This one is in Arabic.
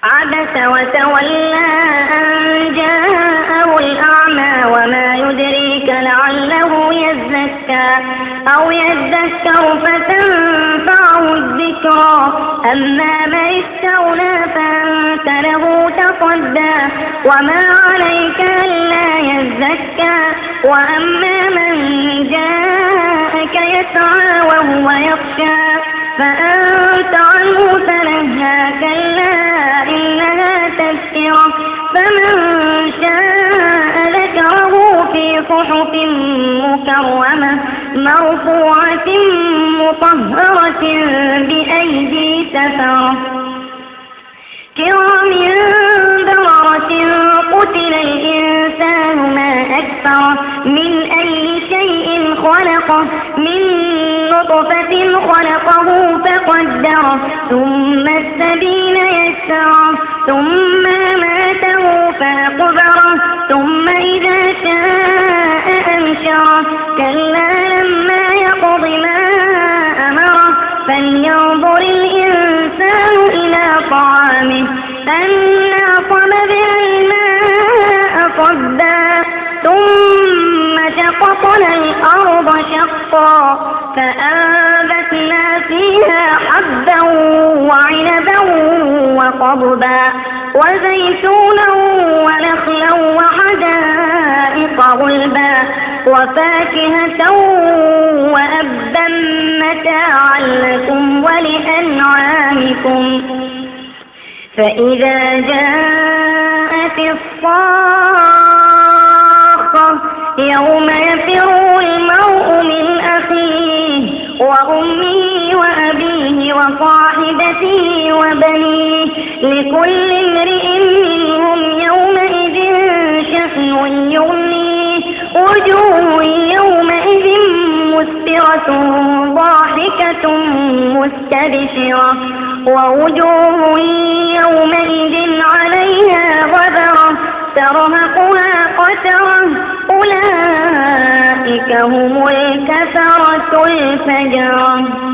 عبس وتولى أن جاءه الأعمى وما يدريك لعله يزكى أو يذكر فتنفعه الذكرى أما من استغنى فأنت له تصدى وما عليك ألا يزكى وأما من جاءك يسعى وهو يخشى فأنت عنه تلهى كلا إنها تذكرة فمن شاء ذكره في صحف مكرمة مرفوعة مطهرة بأيدي سفرة كرام بررة قتل الإنسان ما أكفره من أي شيء خلقه من نطفة خلقه فقدره ثم السبيل يسره ثم ماته فأقبره ثم إذا شاء أنشره كلا لما يقض ما أمره فلينظر الإنسان إلى طعامه أنا صببنا الماء صبا ثم شققنا الأرض شقا فأنبتنا فيها حبا وعنبا وقضبا وزيتونا ونخلا وحدائق غلبا وفاكهة وأبا متاعا لكم ولأنعامكم فإذا جاءت الصاخة يوم يفر المرء من أخيه وأمه وأبيه وصاحبته وبنيه لكل امرئ منهم يومئذ شأن يغنيه وجوه يومئذ مسفرة ضاحكة مستبشرة ووجوه يومئذ عليها غبرة ترهقها قترة أولئك هم الكفرة الفجرة.